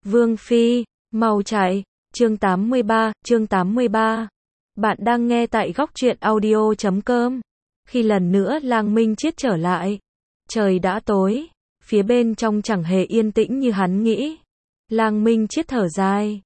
Vương Phi, mau chạy. Chương 83. Bạn đang nghe tại góc truyện audio.com. Khi lần nữa Lang Minh Chiết trở lại, trời đã tối, phía bên trong chẳng hề yên tĩnh như hắn nghĩ. Lang Minh Chiết thở dài.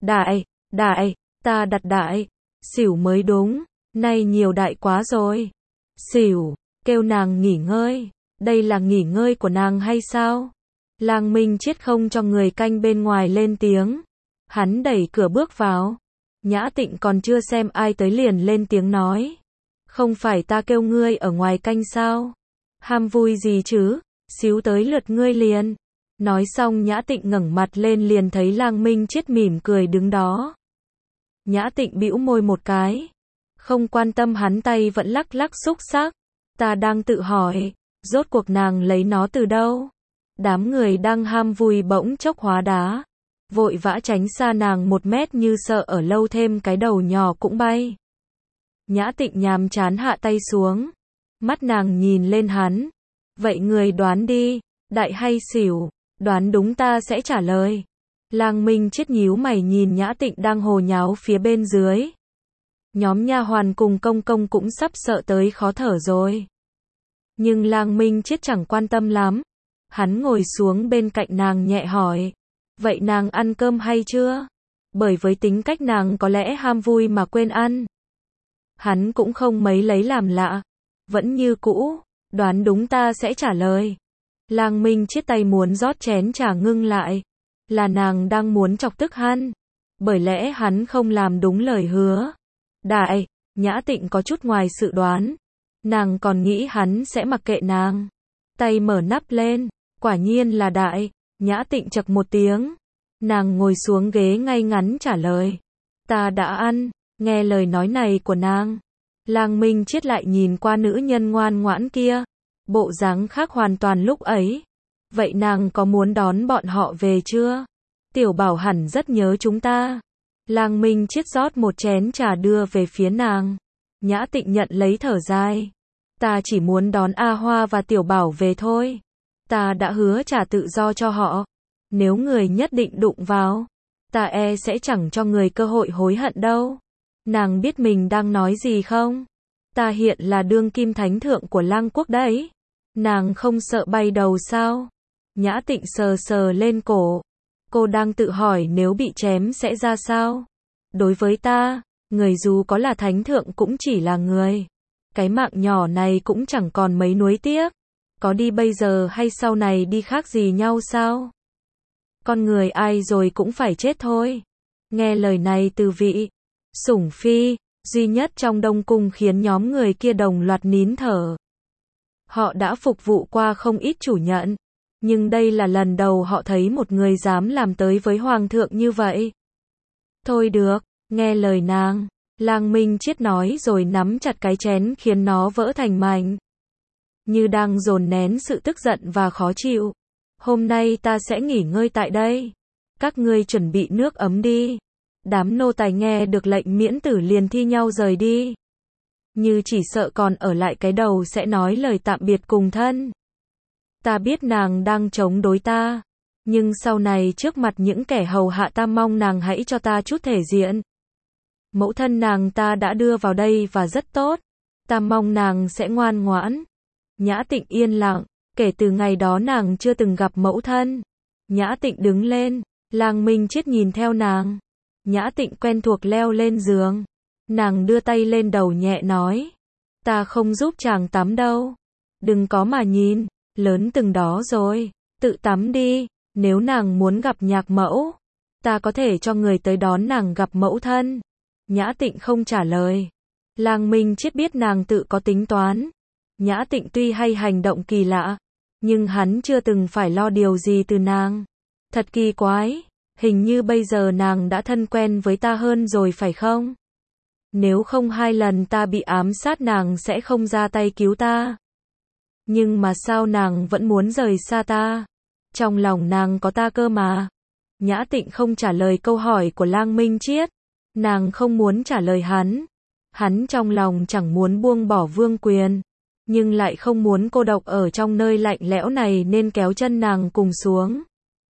Đại, ta đặt đại, xỉu mới đúng, nay nhiều đại quá rồi. Xỉu, kêu nàng nghỉ ngơi, đây là nghỉ ngơi của nàng hay sao? Lang Minh Chiết không cho người canh bên ngoài lên tiếng. Hắn đẩy cửa bước vào. Nhã Tịnh còn chưa xem ai tới liền lên tiếng nói. Không phải ta kêu ngươi ở ngoài canh sao? Ham vui gì chứ, xíu tới lượt ngươi liền. Nói xong Nhã Tịnh ngẩng mặt lên liền thấy Lang Minh Chiết mỉm cười đứng đó. Nhã Tịnh bĩu môi một cái. Không quan tâm hắn tay vẫn lắc lắc xúc xắc. Ta đang tự hỏi, rốt cuộc nàng lấy nó từ đâu? Đám người đang ham vui bỗng chốc hóa đá. Vội vã tránh xa nàng 1 mét như sợ ở lâu thêm cái đầu nhỏ cũng bay. Nhã Tịnh nhàm chán hạ tay xuống. Mắt nàng nhìn lên hắn. Vậy người đoán đi, đại hay xỉu, đoán đúng ta sẽ trả lời. Lang Minh Chiết nhíu mày nhìn Nhã Tịnh đang hồ nháo phía bên dưới. Nhóm nha hoàn cùng công công cũng sắp sợ tới khó thở rồi. Nhưng Lang Minh Chiết chẳng quan tâm lắm. Hắn ngồi xuống bên cạnh nàng nhẹ hỏi. Vậy nàng ăn cơm hay chưa? Bởi với tính cách nàng có lẽ ham vui mà quên ăn. Hắn cũng không mấy lấy làm lạ. Vẫn như cũ, đoán đúng ta sẽ trả lời. Lang Minh Chiết tay muốn rót chén trà ngưng lại. Là nàng đang muốn chọc tức hắn. Bởi lẽ hắn không làm đúng lời hứa. Đại, Nhã Tịnh có chút ngoài sự đoán. Nàng còn nghĩ hắn sẽ mặc kệ nàng. Tay mở nắp lên. Quả nhiên là đại. Nhã Tịnh chậc một tiếng. Nàng ngồi xuống ghế ngay ngắn trả lời. Ta đã ăn. Nghe lời nói này của nàng. Lang Minh Chiết lại nhìn qua nữ nhân ngoan ngoãn kia. Bộ dáng khác hoàn toàn lúc ấy. Vậy nàng có muốn đón bọn họ về chưa? Tiểu Bảo hẳn rất nhớ chúng ta. Lang Minh Chiết rót một chén trà đưa về phía nàng. Nhã Tịnh nhận lấy thở dài. Ta chỉ muốn đón A Hoa và Tiểu Bảo về thôi. Ta đã hứa trả tự do cho họ. Nếu người nhất định đụng vào, ta sẽ chẳng cho người cơ hội hối hận đâu. Nàng biết mình đang nói gì không? Ta hiện là đương kim thánh thượng của Lang quốc đấy. Nàng không sợ bay đầu sao? Nhã Tịnh sờ sờ lên cổ. Cô đang tự hỏi nếu bị chém sẽ ra sao? Đối với ta, người dù có là thánh thượng cũng chỉ là người. Cái mạng nhỏ này cũng chẳng còn mấy nuối tiếc. Có đi bây giờ hay sau này đi khác gì nhau sao? Con người ai rồi cũng phải chết thôi. Nghe lời này từ vị sủng phi duy nhất trong Đông Cung khiến nhóm người kia đồng loạt nín thở. Họ đã phục vụ qua không ít chủ nhận. Nhưng đây là lần đầu họ thấy một người dám làm tới với hoàng thượng như vậy. Thôi được, nghe lời nàng. Lang Minh Chiết nói rồi nắm chặt cái chén khiến nó vỡ thành mảnh. Như đang dồn nén sự tức giận và khó chịu. Hôm nay ta sẽ nghỉ ngơi tại đây. Các ngươi chuẩn bị nước ấm đi. Đám nô tài nghe được lệnh miễn tử liền thi nhau rời đi. Như chỉ sợ còn ở lại cái đầu sẽ nói lời tạm biệt cùng thân. Ta biết nàng đang chống đối ta. Nhưng sau này trước mặt những kẻ hầu hạ ta mong nàng hãy cho ta chút thể diện. Mẫu thân nàng ta đã đưa vào đây và rất tốt. Ta mong nàng sẽ ngoan ngoãn. Nhã Tịnh yên lặng. Kể từ ngày đó nàng chưa từng gặp mẫu thân. Nhã Tịnh đứng lên. Lang Minh Chiết nhìn theo nàng. Nhã Tịnh quen thuộc leo lên giường. Nàng đưa tay lên đầu nhẹ nói. Ta không giúp chàng tắm đâu. Đừng có mà nhìn. Lớn từng đó rồi. Tự tắm đi. Nếu nàng muốn gặp nhạc mẫu, ta có thể cho người tới đón nàng gặp mẫu thân. Nhã Tịnh không trả lời. Lang Minh Chiết biết nàng tự có tính toán. Nhã Tịnh tuy hay hành động kỳ lạ, nhưng hắn chưa từng phải lo điều gì từ nàng. Thật kỳ quái, hình như bây giờ nàng đã thân quen với ta hơn rồi phải không? Nếu không 2 lần ta bị ám sát nàng sẽ không ra tay cứu ta. Nhưng mà sao nàng vẫn muốn rời xa ta? Trong lòng nàng có ta cơ mà. Nhã Tịnh không trả lời câu hỏi của Lang Minh Chiết. Nàng không muốn trả lời hắn. Hắn trong lòng chẳng muốn buông bỏ vương quyền. Nhưng lại không muốn cô độc ở trong nơi lạnh lẽo này nên kéo chân nàng cùng xuống.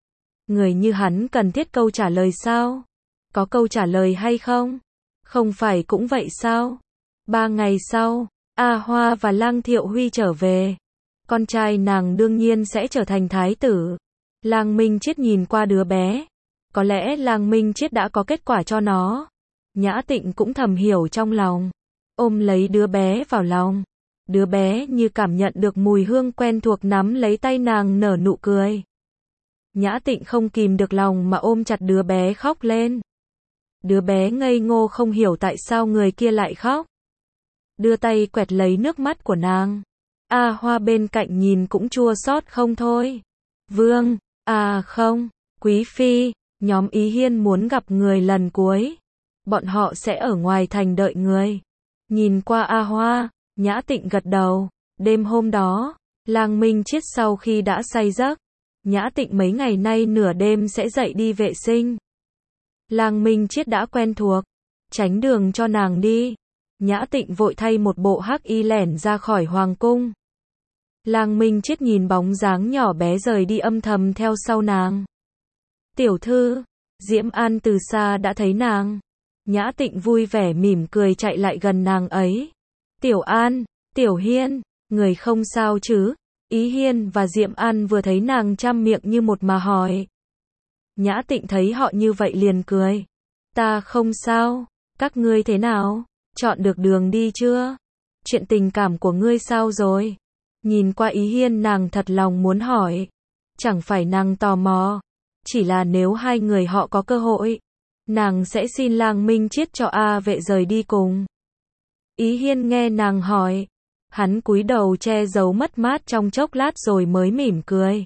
Người như hắn cần thiết câu trả lời sao? Có câu trả lời hay không? Không phải cũng vậy sao? 3 ngày sau, A Hoa và Lang Thiệu Huy trở về. Con trai nàng đương nhiên sẽ trở thành thái tử. Lang Minh Chiết nhìn qua đứa bé. Có lẽ Lang Minh Chiết đã có kết quả cho nó. Nhã Tịnh cũng thầm hiểu trong lòng. Ôm lấy đứa bé vào lòng. Đứa bé như cảm nhận được mùi hương quen thuộc nắm lấy tay nàng nở nụ cười. Nhã Tịnh không kìm được lòng mà ôm chặt đứa bé khóc lên. Đứa bé ngây ngô không hiểu tại sao người kia lại khóc. Đưa tay quẹt lấy nước mắt của nàng. A Hoa bên cạnh nhìn cũng chua xót không thôi. Vương, không, Quý Phi, nhóm Ý Hiên muốn gặp người lần cuối. Bọn họ sẽ ở ngoài thành đợi người. Nhìn qua A Hoa, Nhã Tịnh gật đầu. Đêm hôm đó, Lang Minh Chiết sau khi đã say giấc, Nhã Tịnh mấy ngày nay nửa đêm sẽ dậy đi vệ sinh. Lang Minh Chiết đã quen thuộc, tránh đường cho nàng đi. Nhã Tịnh vội thay một bộ hắc y lẻn ra khỏi hoàng cung. Lang Minh Chiết nhìn bóng dáng nhỏ bé rời đi âm thầm theo sau nàng. Tiểu thư, Diễm An từ xa đã thấy nàng. Nhã Tịnh vui vẻ mỉm cười chạy lại gần nàng ấy. Tiểu An, Tiểu Hiên, người không sao chứ? Ý Hiên và Diễm An vừa thấy nàng trăm miệng như một mà hỏi. Nhã Tịnh thấy họ như vậy liền cười. Ta không sao, các ngươi thế nào? Chọn được đường đi chưa? Chuyện tình cảm của ngươi sao rồi? Nhìn qua Ý Hiên nàng thật lòng muốn hỏi. Chẳng phải nàng tò mò. Chỉ là nếu hai người họ có cơ hội, nàng sẽ xin Lang Minh Chiết cho A Vệ rời đi cùng. Ý Hiên nghe nàng hỏi. Hắn cúi đầu che giấu mất mát trong chốc lát rồi mới mỉm cười.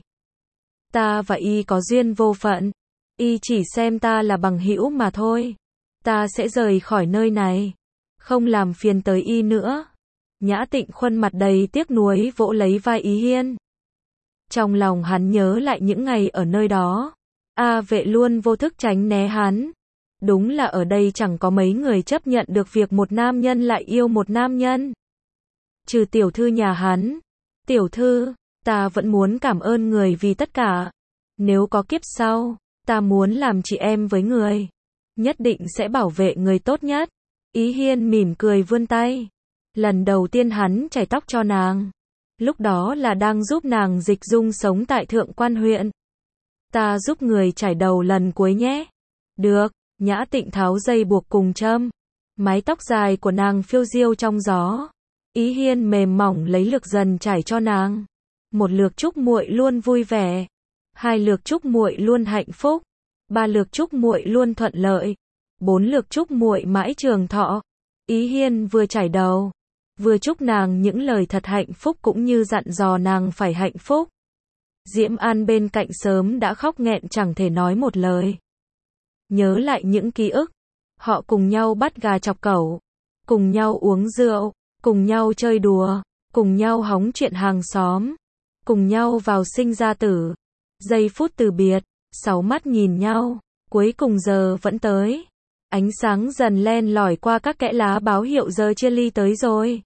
Ta và y có duyên vô phận. Y chỉ xem ta là bằng hữu mà thôi. Ta sẽ rời khỏi nơi này. Không làm phiền tới y nữa. Nhã Tịnh khuôn mặt đầy tiếc nuối vỗ lấy vai Ý Hiên. Trong lòng hắn nhớ lại những ngày ở nơi đó. A Vệ luôn vô thức tránh né hắn. Đúng là ở đây chẳng có mấy người chấp nhận được việc một nam nhân lại yêu một nam nhân. Trừ tiểu thư nhà hắn. Tiểu thư, ta vẫn muốn cảm ơn người vì tất cả. Nếu có kiếp sau, ta muốn làm chị em với người. Nhất định sẽ bảo vệ người tốt nhất. Ý Hiên mỉm cười vươn tay. Lần đầu tiên hắn chải tóc cho nàng. Lúc đó là đang giúp nàng dịch dung sống tại Thượng Quan huyện. Ta giúp người chải đầu lần cuối nhé. Được, Nhã Tịnh tháo dây buộc cùng châm. Mái tóc dài của nàng phiêu diêu trong gió. Ý Hiên mềm mỏng lấy lược dần chải cho nàng. Một lược chúc muội luôn vui vẻ. 2 lược chúc muội luôn hạnh phúc. 3 lược chúc muội luôn thuận lợi. 4 lược chúc muội mãi trường thọ. Ý Hiên vừa chải đầu, vừa chúc nàng những lời thật hạnh phúc cũng như dặn dò nàng phải hạnh phúc. Diễm An bên cạnh sớm đã khóc nghẹn chẳng thể nói một lời. Nhớ lại những ký ức. Họ cùng nhau bắt gà chọc cẩu. Cùng nhau uống rượu. Cùng nhau chơi đùa. Cùng nhau hóng chuyện hàng xóm. Cùng nhau vào sinh ra tử. Giây phút từ biệt. 6 mắt nhìn nhau. Cuối cùng giờ vẫn tới. Ánh sáng dần len lỏi qua các kẽ lá báo hiệu giờ chia ly tới rồi.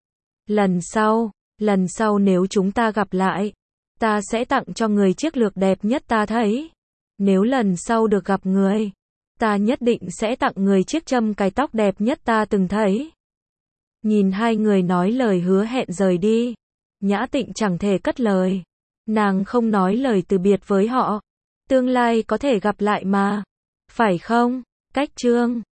Lần sau nếu chúng ta gặp lại, ta sẽ tặng cho người chiếc lược đẹp nhất ta thấy. Nếu lần sau được gặp người, ta nhất định sẽ tặng người chiếc châm cài tóc đẹp nhất ta từng thấy. Nhìn hai người nói lời hứa hẹn rời đi, Nhã Tịnh chẳng thể cất lời. Nàng không nói lời từ biệt với họ. Tương lai có thể gặp lại mà. Phải không? Cách chương